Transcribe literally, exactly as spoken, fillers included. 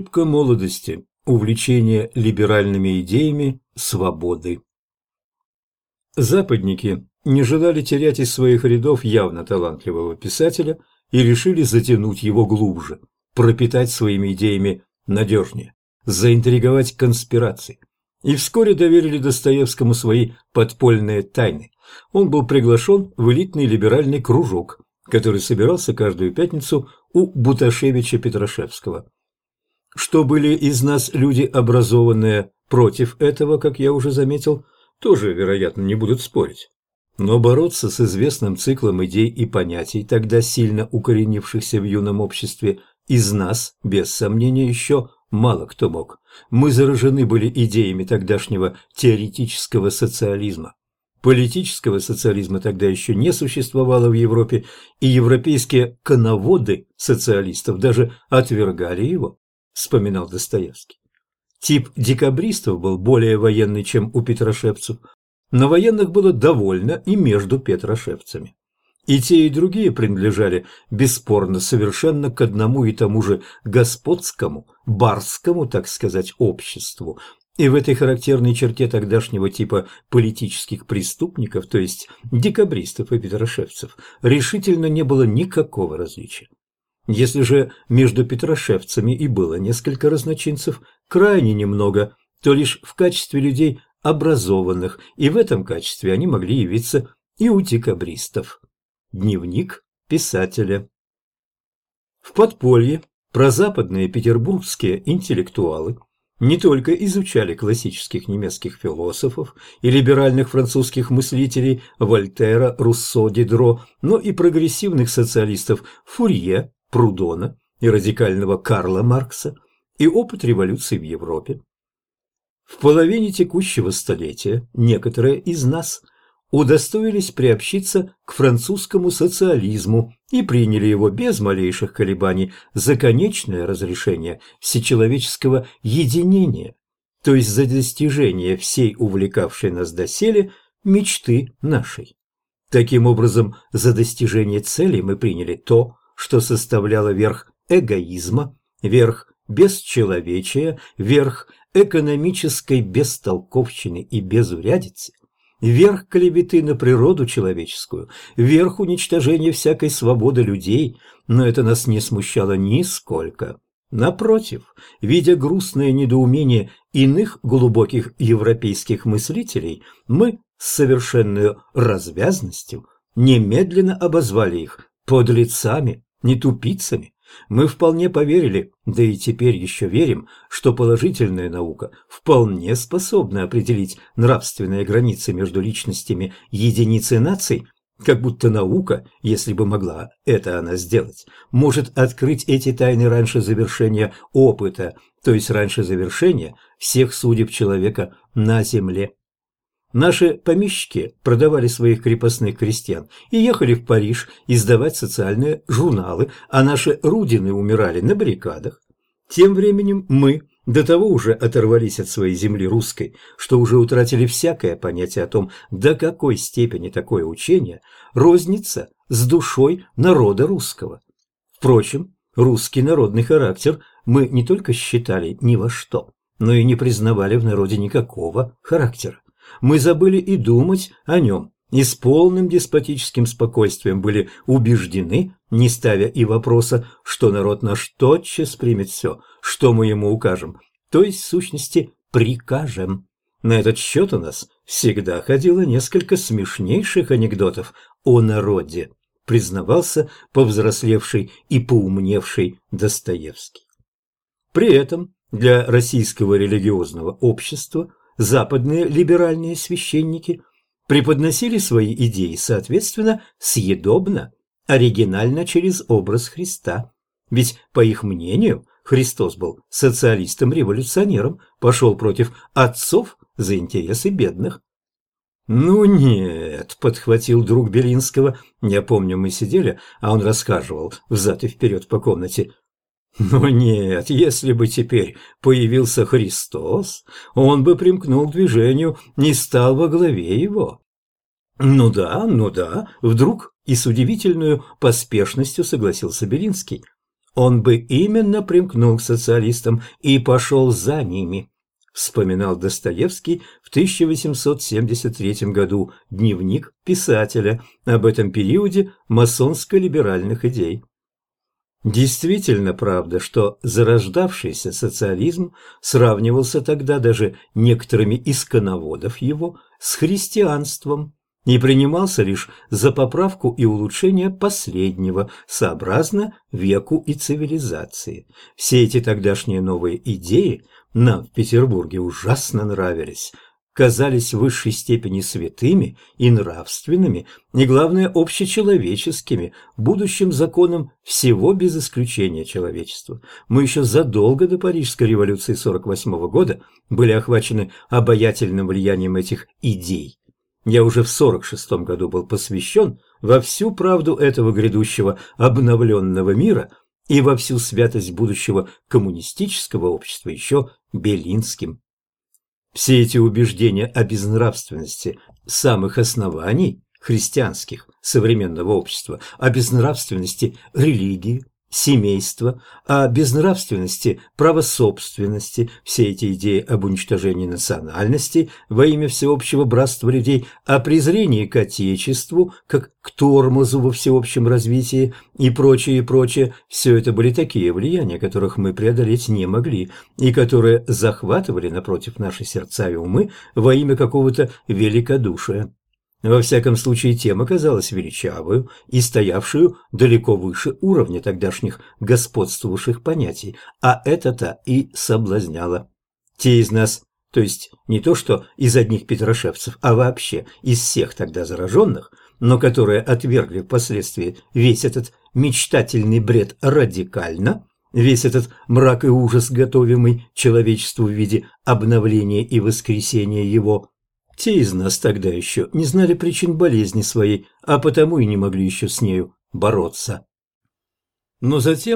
Ошибка молодости. Увлечение либеральными идеями свободы. Западники не желали терять из своих рядов явно талантливого писателя и решили затянуть его глубже, пропитать своими идеями надежнее, заинтриговать конспирацией. И вскоре доверили Достоевскому свои подпольные тайны. Он был приглашен в элитный либеральный кружок, который собирался каждую пятницу у Буташевича Петрашевского. Что были из нас люди образованные против этого, как я уже заметил, тоже, вероятно, не будут спорить. Но бороться с известным циклом идей и понятий, тогда сильно укоренившихся в юном обществе, из нас, без сомнения, еще мало кто мог. Мы заражены были идеями тогдашнего теоретического социализма. Политического социализма тогда еще не существовало в Европе, и европейские коноводы социалистов даже отвергали его, вспоминал Достоевский. Тип декабристов был более военный, чем у петрошевцев, но военных было довольно и между петрошевцами. И те, и другие принадлежали, бесспорно, совершенно к одному и тому же господскому, барскому, так сказать, обществу. И в этой характерной черте тогдашнего типа политических преступников, то есть декабристов и петрошевцев, решительно не было никакого различия. Если же между петрошевцами и было несколько разночинцев, крайне немного, то лишь в качестве людей образованных, и в этом качестве они могли явиться и у декабристов. Дневник писателя. В подполье прозападные петербургские интеллектуалы не только изучали классических немецких философов и либеральных французских мыслителей Вольтера, Руссо, Дидро, но и прогрессивных социалистов Фурье, Прудона и радикального Карла Маркса, и опыт революции в Европе. В половине текущего столетия некоторые из нас удостоились приобщиться к французскому социализму и приняли его без малейших колебаний за конечное разрешение всечеловеческого единения, то есть за достижение всей увлекавшей нас доселе мечты нашей. Таким образом, за достижение цели мы приняли то, что составляло верх эгоизма, верх бесчеловечия, верх экономической бестолковщины и безурядицы, верх клеветы на природу человеческую, верх уничтожения всякой свободы людей, но это нас не смущало нисколько. Напротив, видя грустное недоумение иных глубоких европейских мыслителей, мы с совершенной развязностью немедленно обозвали их подлецами, не тупицами. Мы вполне поверили, да и теперь еще верим, что положительная наука вполне способна определить нравственные границы между личностями единиц и наций, как будто наука, если бы могла это она сделать, может открыть эти тайны раньше завершения опыта, то есть раньше завершения всех судеб человека на земле. Наши помещики продавали своих крепостных крестьян и ехали в Париж издавать социальные журналы, а наши рудины умирали на баррикадах. Тем временем мы до того уже оторвались от своей земли русской, что уже утратили всякое понятие о том, до какой степени такое учение рознится с душой народа русского. Впрочем, русский народный характер мы не только считали ни во что, но и не признавали в народе никакого характера. Мы забыли и думать о нем, и с полным деспотическим спокойствием были убеждены, не ставя и вопроса, что народ наш тотчас примет все, что мы ему укажем, то есть, в сущности, прикажем. На этот счет у нас всегда ходило несколько смешнейших анекдотов о народе, признавался повзрослевший и поумневший Достоевский. При этом для российского религиозного общества западные либеральные священники преподносили свои идеи, соответственно, съедобно, оригинально через образ Христа. Ведь, по их мнению, Христос был социалистом-революционером, пошел против отцов за интересы бедных. «Ну нет», — подхватил друг Белинского, я помню, мы сидели, а он расхаживал взад и вперед по комнате. Но нет, если бы теперь появился Христос, он бы примкнул к движению, не стал во главе его. Ну да, ну да, вдруг и с удивительной поспешностью согласился Белинский. он бы именно примкнул к социалистам и пошел за ними, вспоминал Достоевский в тысяча восемьсот семьдесят третьем году, дневник писателя об этом периоде масонско-либеральных идей. Действительно правда, что зарождавшийся социализм сравнивался тогда даже некоторыми из коноводов его с христианством и принимался лишь за поправку и улучшение последнего, сообразно веку и цивилизации. Все эти тогдашние новые идеи нам в Петербурге ужасно нравились, казались в высшей степени святыми и нравственными, и, главное, общечеловеческими, будущим законом всего без исключения человечества. Мы еще задолго до Парижской революции сорок восьмого года были охвачены обаятельным влиянием этих идей. Я уже в сорок шестом году был посвящен во всю правду этого грядущего обновленного мира и во всю святость будущего коммунистического общества еще Белинским. Все эти убеждения о безнравственности самых оснований христианских современного общества, о безнравственности религии, семейства, о безнравственности правособственности, все эти идеи об уничтожении национальности во имя всеобщего братства людей, о презрении к отечеству, как к тормозу во всеобщем развитии и прочее, и прочее, все это были такие влияния, которых мы преодолеть не могли, и которые захватывали напротив наши сердца и умы во имя какого-то великодушия. Во всяком случае, тема казалась величавую и стоявшую далеко выше уровня тогдашних господствовавших понятий, а это-то и соблазняло. Те из нас, то есть не то что из одних петрошевцев, а вообще из всех тогда зараженных, но которые отвергли впоследствии весь этот мечтательный бред радикально, весь этот мрак и ужас, готовимый человечеству в виде обновления и воскресения его, те из нас тогда еще не знали причин болезни своей, а потому и не могли еще с нею бороться. Но затем